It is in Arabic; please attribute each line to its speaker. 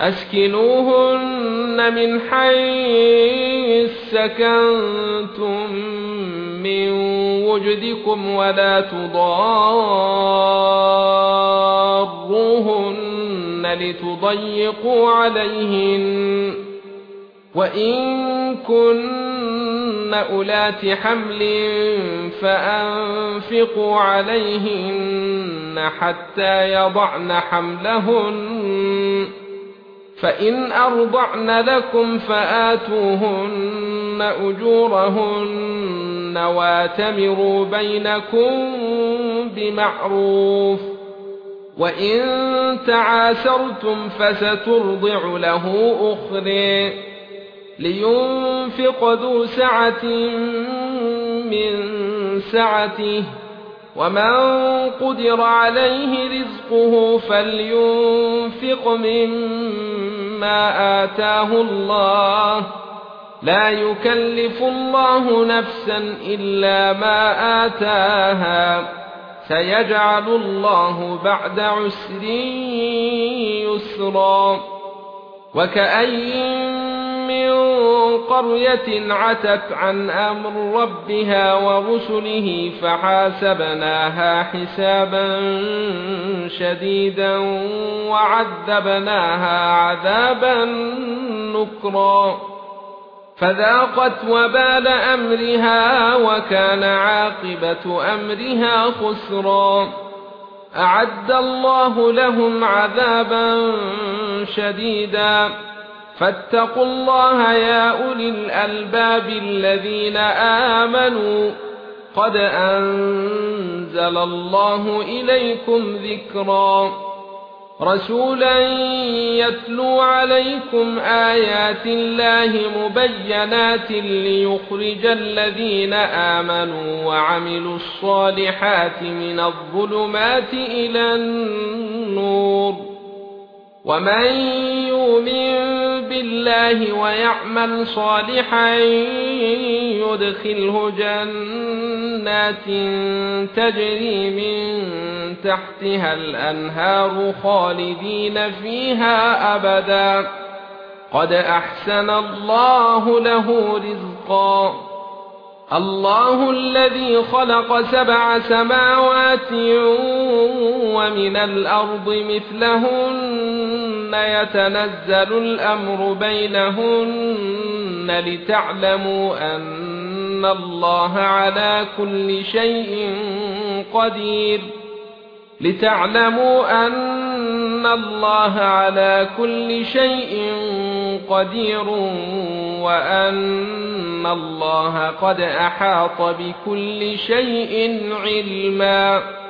Speaker 1: أسكنوهن من حيث سكنتم من وجدكم ولا تضاروهن لتضيقوا عليهن وإن كن أولات حمل فأنفقوا عليهن حتى يضعن حملهن فإن أرضعن لكم فآتوهن أجورهن واتمروا بينكم بمعروف وإن تعاسرتم فسترضع له أخرى لينفق ذو سعة من سعته ومن قدر عليه رزقه فلينفق مما آتاه الله لا يكلف الله نفسا إلا ما آتاها سيجعل الله بعد عسر يسرا وكأين من قرية عتت عن أمر ربها ورسله فحاسبناها حسابا شديدا وعذبناها عذابا نكرا فذاقت وبال أمرها وكان عاقبة أمرها خسرا أعد الله لهم عذابا شديدا فاتقوا الله يا أولي الألباب الذين آمنوا قد أنزل الله إليكم ذكرا رسولا يتلو عليكم آيات الله مبينات ليخرج الذين آمنوا وعملوا الصالحات من الظلمات إلى النور ومن يؤمن بالله ويعمل صالحا يدخله جنات تجري من تحتها الأنهار خالدين فيها أبدا قد أحسن الله له رزقا الله الذي خلق 7 سماوات ومن الأرض مثلهن يتنزل الأمر بينهن لتعلموا أن الله على كل شيء قدير وأن الله قد أحاط بكل شيء علما